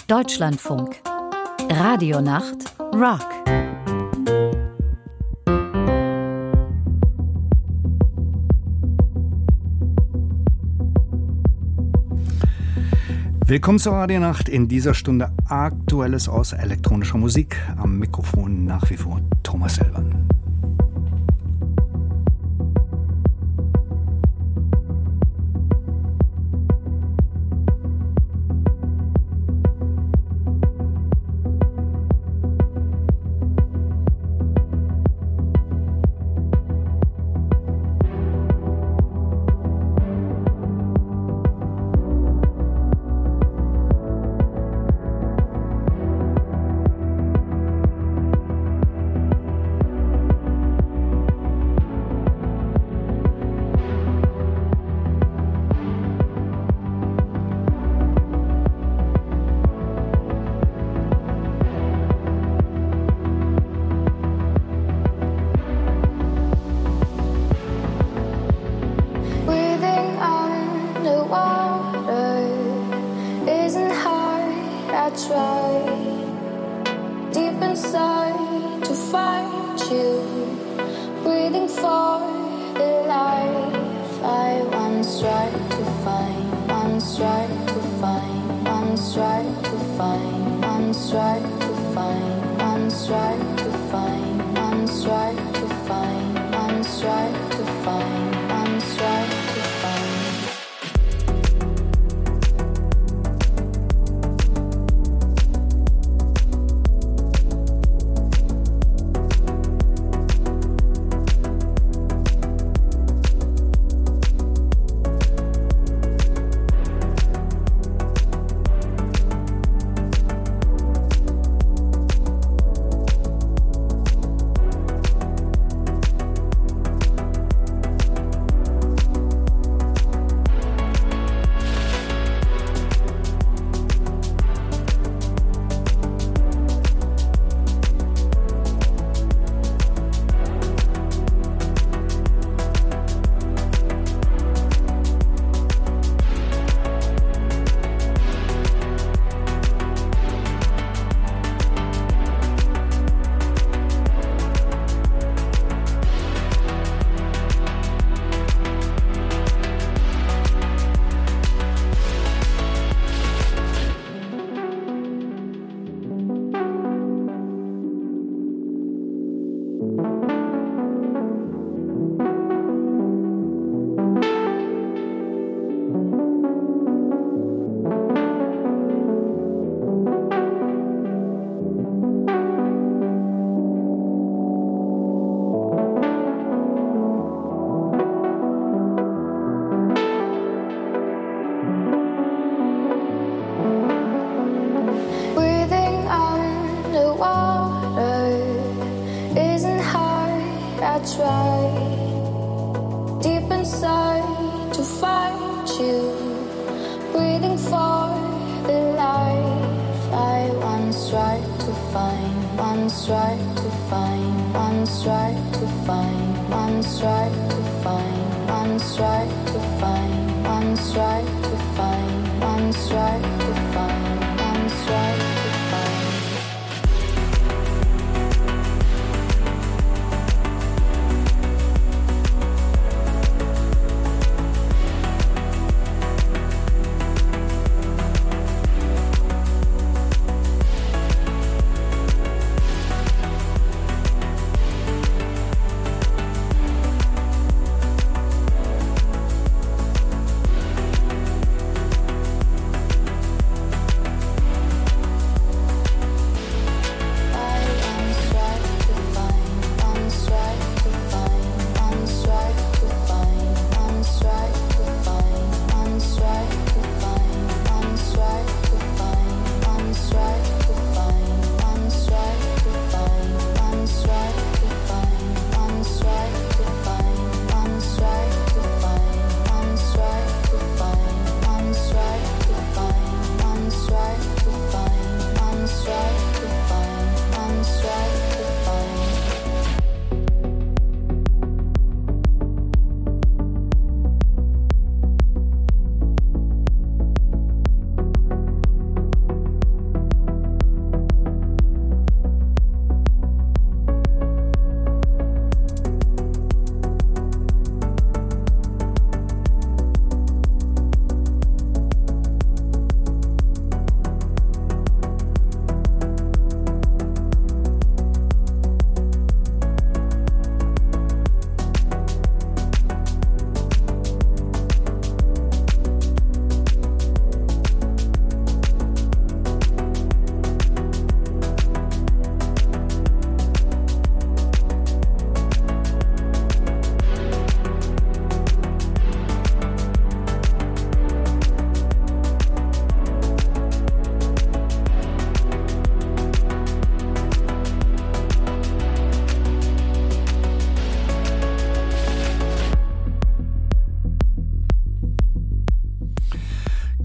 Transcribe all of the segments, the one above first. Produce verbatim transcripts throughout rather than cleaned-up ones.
Deutschlandfunk. Radionacht Rock. Willkommen zur Radionacht, in dieser Stunde Aktuelles aus elektronischer Musik. Am Mikrofon nach wie vor Thomas Selwan.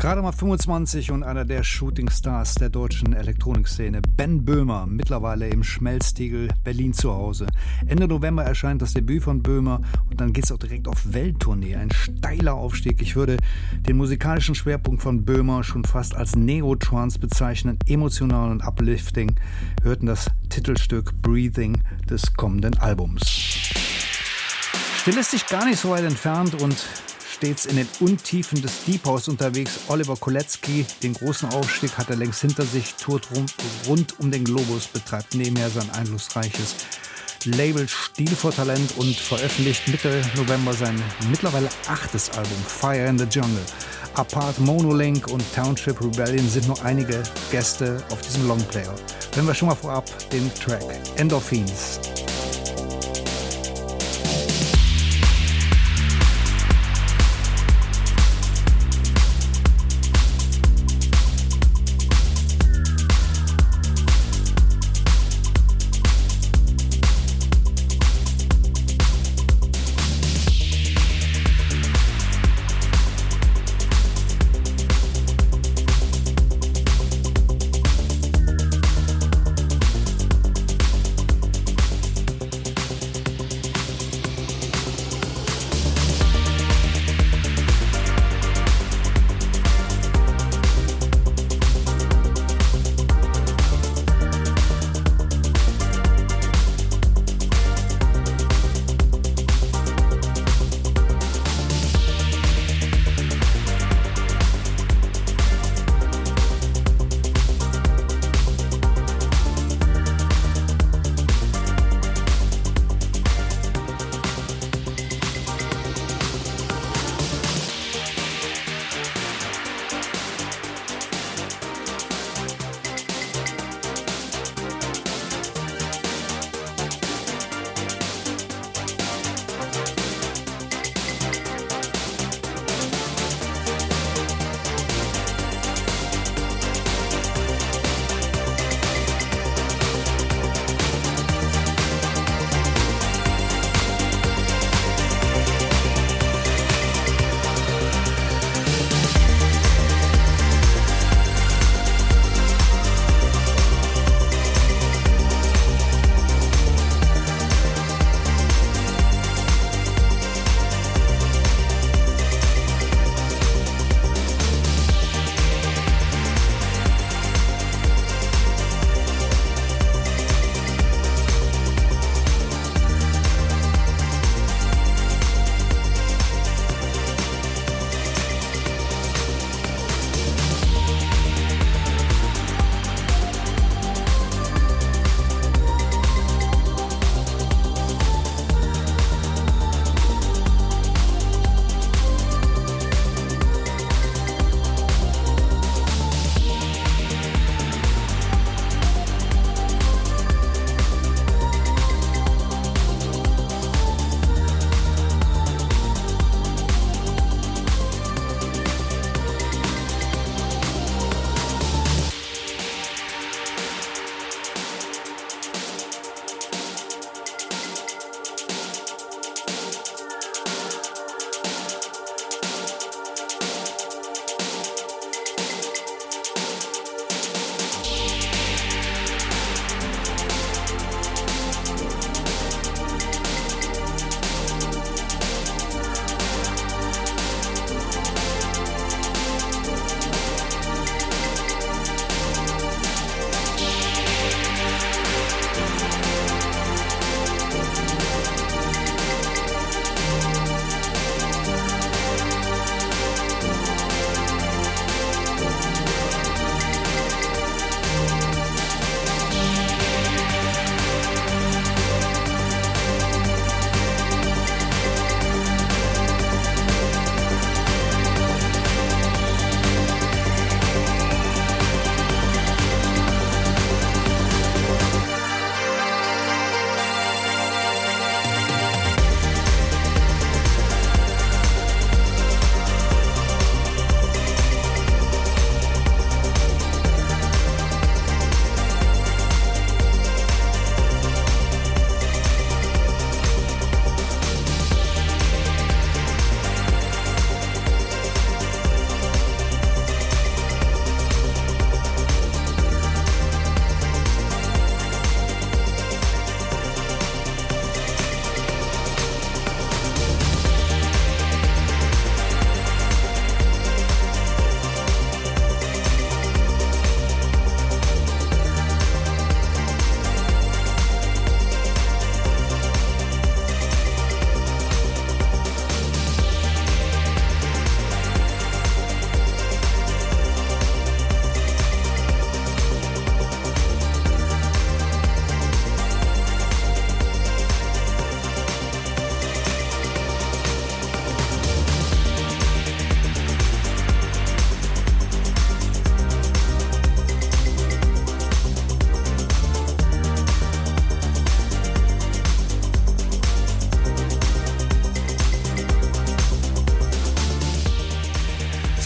Gerade mal fünfundzwanzig und einer der Shootingstars der deutschen Elektronikszene. Ben Böhmer, mittlerweile im Schmelztiegel Berlin zu Hause. Ende November erscheint das Debüt von Böhmer und dann geht's auch direkt auf Welttournee. Ein steiler Aufstieg. Ich würde den musikalischen Schwerpunkt von Böhmer schon fast als Neo-Trance bezeichnen. Emotional und uplifting. Wir hörten das Titelstück Breathing des kommenden Albums. Stilistisch gar nicht so weit entfernt und stets in den Untiefen des Deep House unterwegs. Oliver Kolecki, den großen Aufstieg hat er längst hinter sich, tourt rund, rund um den Globus, betreibt nebenher sein einflussreiches Label Stil vor Talent und veröffentlicht Mitte November sein mittlerweile achtes Album Fire in the Jungle. Apart, Monolink und Township Rebellion sind nur einige Gäste auf diesem Longplayer. Hören wir schon mal vorab den Track Endorphins.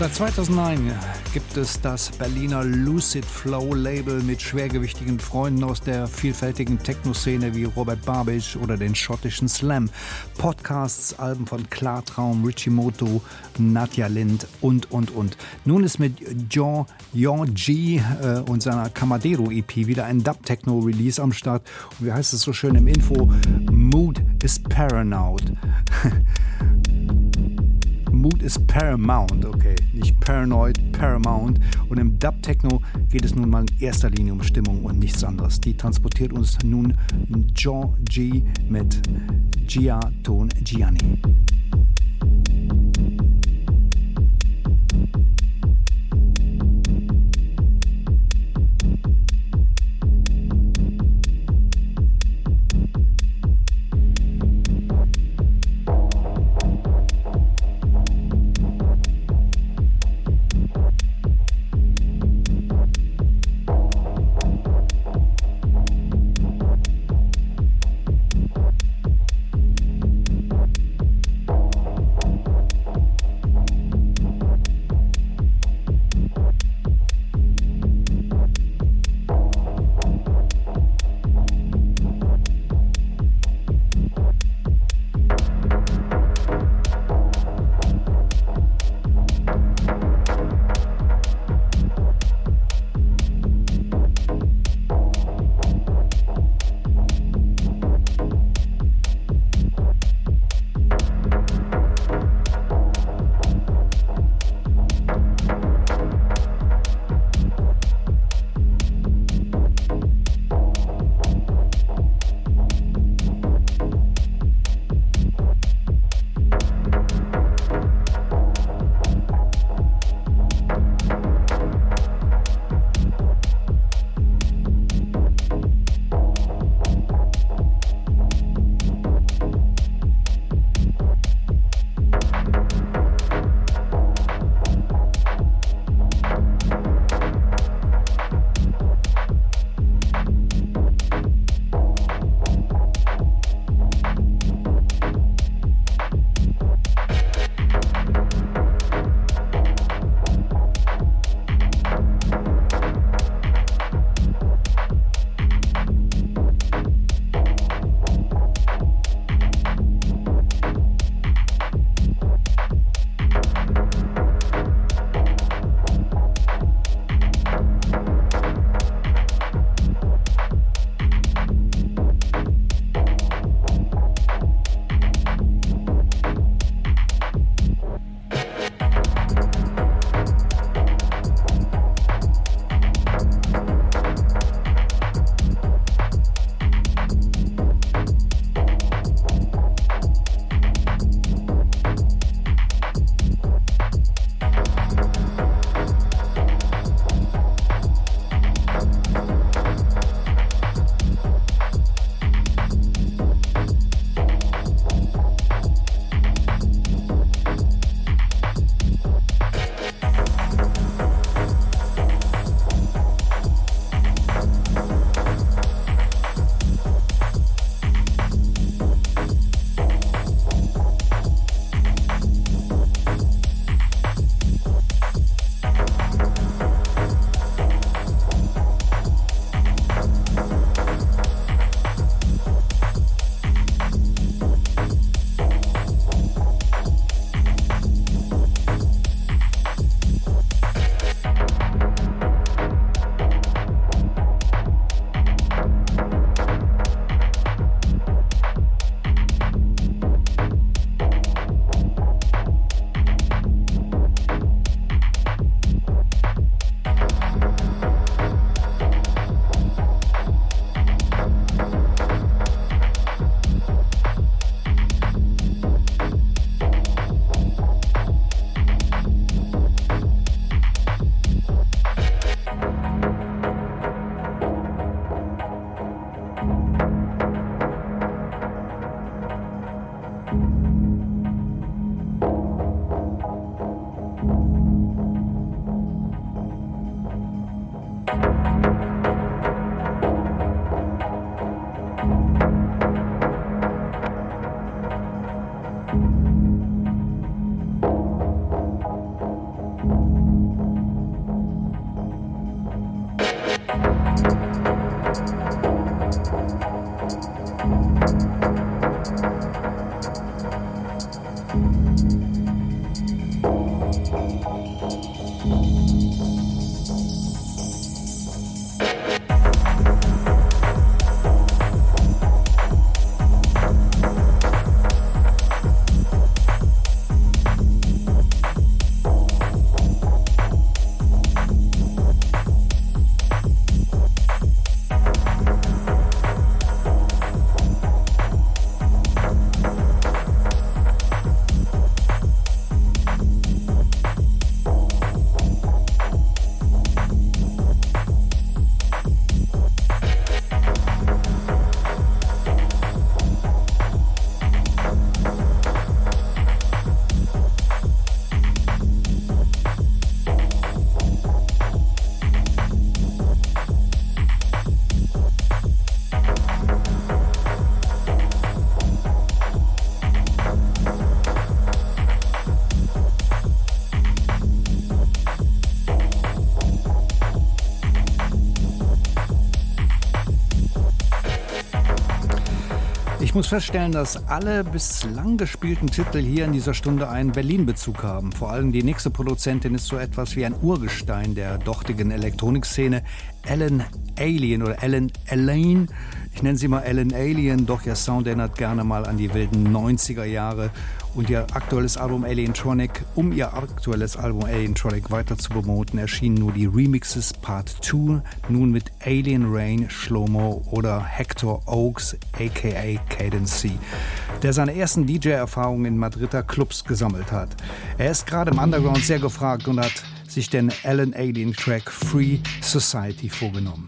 Seit zweitausendneun gibt es das Berliner Lucid Flow Label mit schwergewichtigen Freunden aus der vielfältigen Techno-Szene wie Robert Babic oder den schottischen Slam. Podcasts, Alben von Klartraum, Richie Moto, Nadja Lind und, und, und. Nun ist mit John, John G. Äh, und seiner Camadero-E P wieder ein Dub-Techno-Release am Start. Und wie heißt es so schön im Info? Mood is Paranoid. Mood is Paramount, okay, nicht Paranoid, Paramount. Und im Dub-Techno geht es nun mal in erster Linie um Stimmung und nichts anderes. Die transportiert uns nun John G. mit Gia Ton Gianni. Ich muss feststellen, dass alle bislang gespielten Titel hier in dieser Stunde einen Berlin-Bezug haben. Vor allem die nächste Produzentin ist so etwas wie ein Urgestein der dortigen Elektronikszene, Ellen Allien oder Ellen Allien. Ich nenne sie mal Ellen Allien, doch ihr Sound erinnert gerne mal an die wilden neunziger Jahre. Und ihr aktuelles Album Alientronic, um ihr aktuelles Album Alientronic weiter zu promoten, erschienen nur die Remixes Part zwei, nun mit Alien Rain, Shlomo oder Hector Oaks, aka Cadence, der seine ersten D J-Erfahrungen in Madrider Clubs gesammelt hat. Er ist gerade im Underground sehr gefragt und hat sich den Ellen Allien Track Free Society vorgenommen.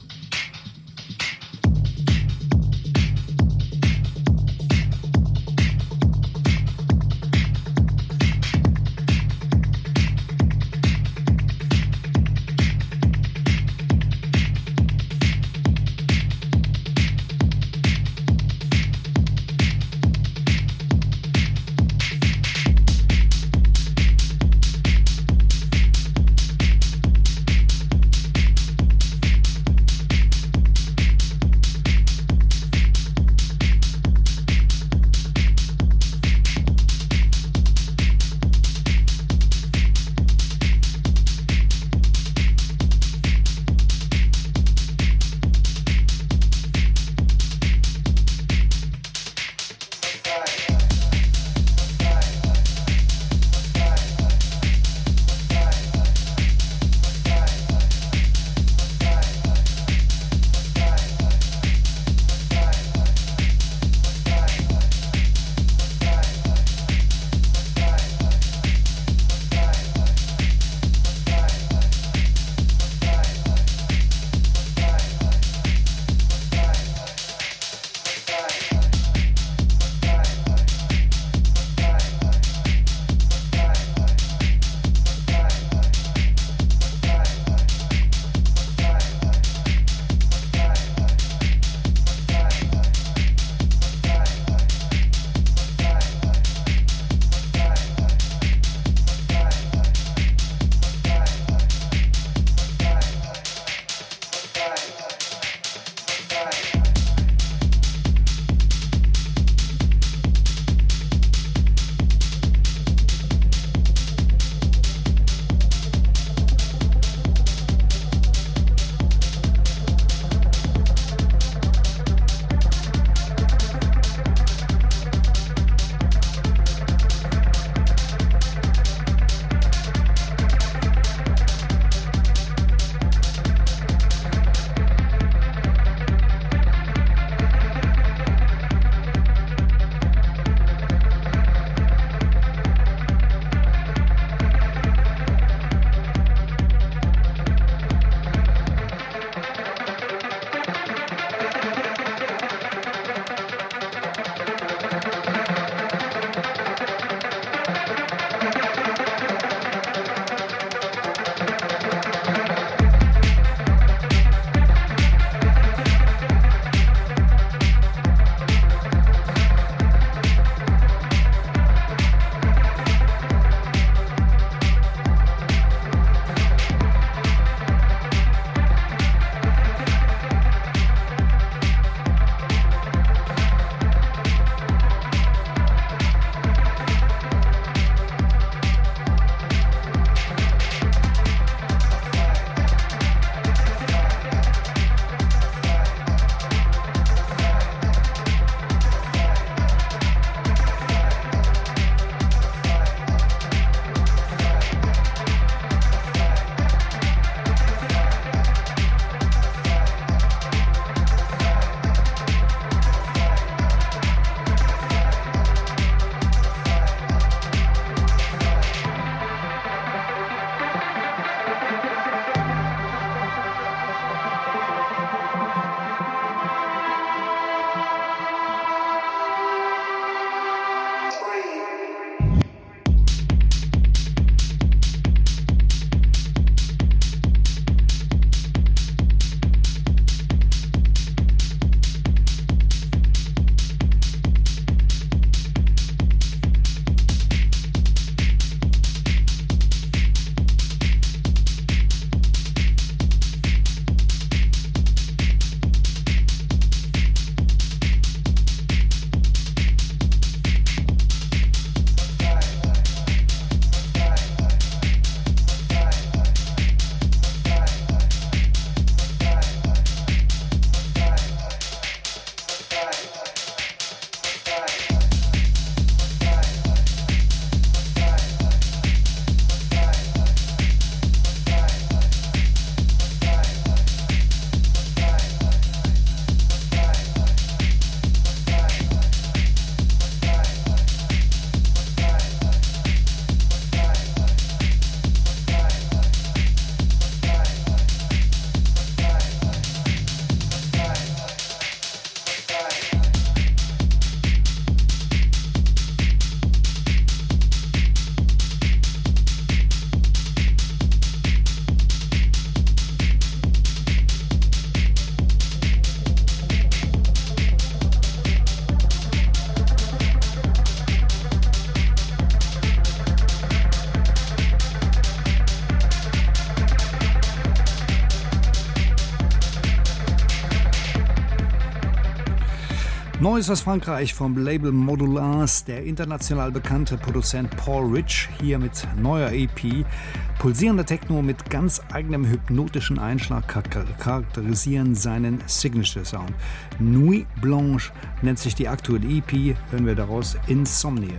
Neues aus Frankreich vom Label Modulars, der international bekannte Produzent Paul Rich, hier mit neuer E P. Pulsierender Techno mit ganz eigenem hypnotischen Einschlag charakterisieren seinen Signature-Sound. Nuit Blanche nennt sich die aktuelle E P, hören wir daraus Insomnia.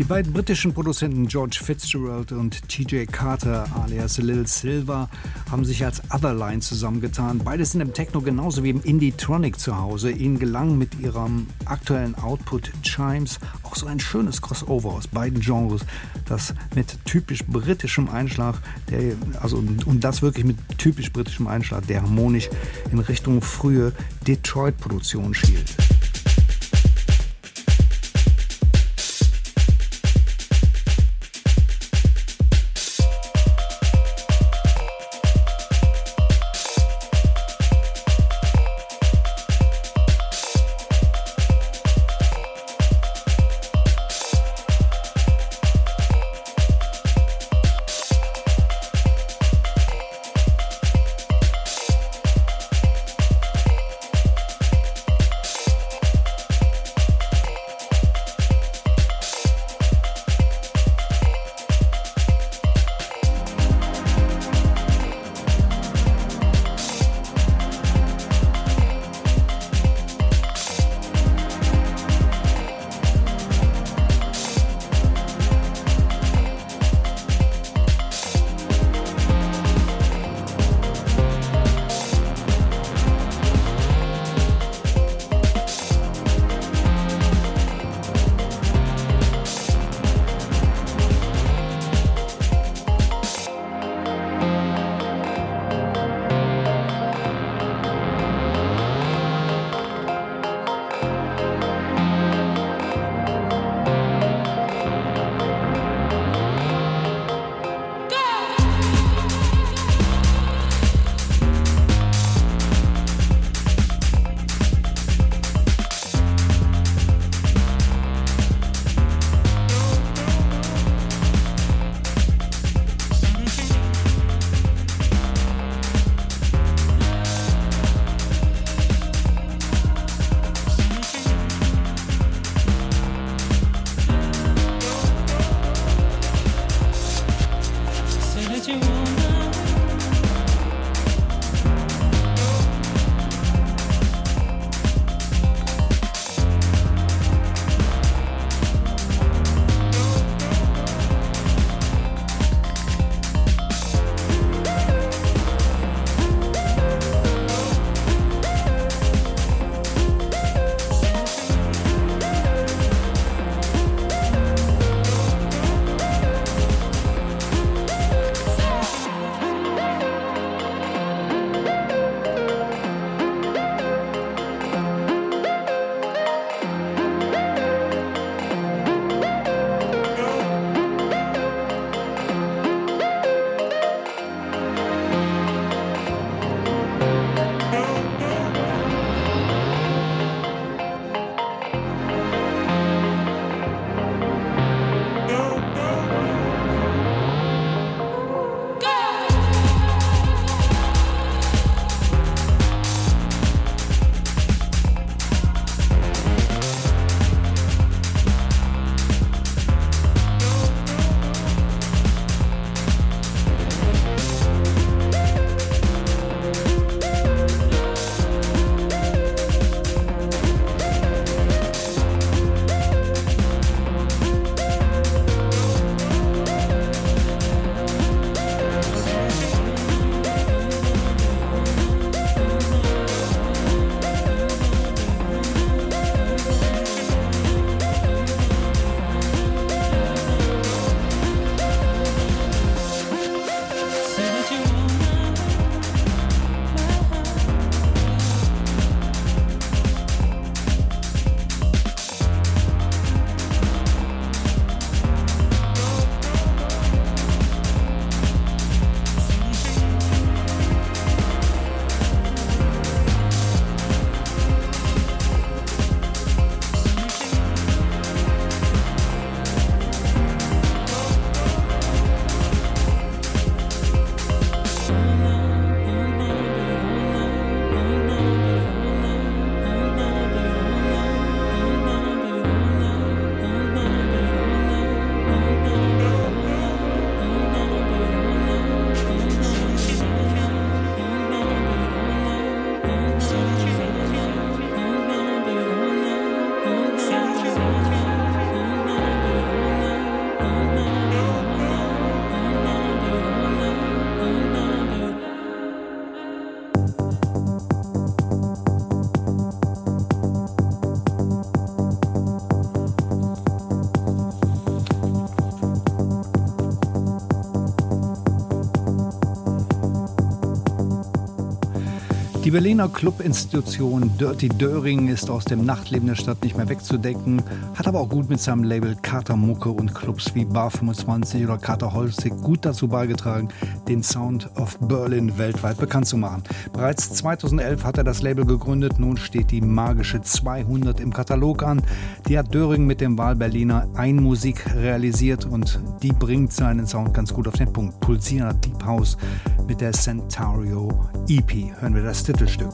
Die beiden britischen Produzenten George Fitzgerald und T J Carter alias Lil Silver haben sich als Otherline zusammengetan. Beide sind im Techno genauso wie im Indie-Tronic zu Hause. Ihnen gelang mit ihrem aktuellen Output Chimes auch so ein schönes Crossover aus beiden Genres, das mit typisch britischem Einschlag, der, also und das wirklich mit typisch britischem Einschlag, der harmonisch in Richtung frühe Detroit-Produktion schielt. Die Berliner Clubinstitution Dirty Döring ist aus dem Nachtleben der Stadt nicht mehr wegzudenken, hat aber auch gut mit seinem Label Kater Mucke und Clubs wie Bar fünfundzwanzig oder Kater Holzig gut dazu beigetragen, den Sound of Berlin weltweit bekannt zu machen. Bereits zweitausendelf hat er das Label gegründet, nun steht die magische zweihundert im Katalog an. Die hat Döring mit dem Wahlberliner Einmusik realisiert und die bringt seinen Sound ganz gut auf den Punkt. Pulsierender Deep House mit der Centauro E P. Hören wir das Titelstück.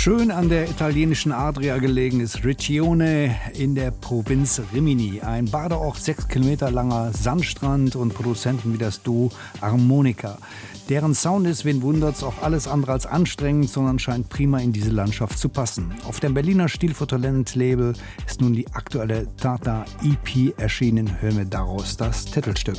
Schön an der italienischen Adria gelegen ist Riccione in der Provinz Rimini. Ein Badeort, sechs Kilometer langer Sandstrand und Produzenten wie das Duo Armonica. Deren Sound ist, wen wundert's, auch alles andere als anstrengend, sondern scheint prima in diese Landschaft zu passen. Auf dem Berliner Stilfoto-Talent-Label ist nun die aktuelle Tata E P erschienen. Hören wir daraus das Titelstück.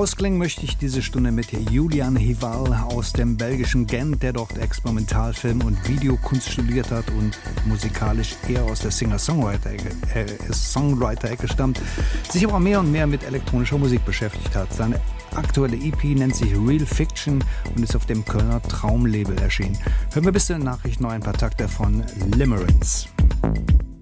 Ausklingen möchte ich diese Stunde mit Julian Hival aus dem belgischen Gent, der dort Experimentalfilm und Videokunst studiert hat und musikalisch eher aus der Singer-Songwriter-Ecke äh, Songwriter-Ecke stammt, sich aber mehr und mehr mit elektronischer Musik beschäftigt hat. Seine aktuelle E P nennt sich Real Fiction und ist auf dem Kölner Traumlabel erschienen. Hören wir bis zur Nachricht noch ein paar Takte von Limerence.